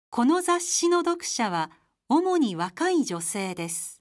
この雑誌の読者は主に若い女性です。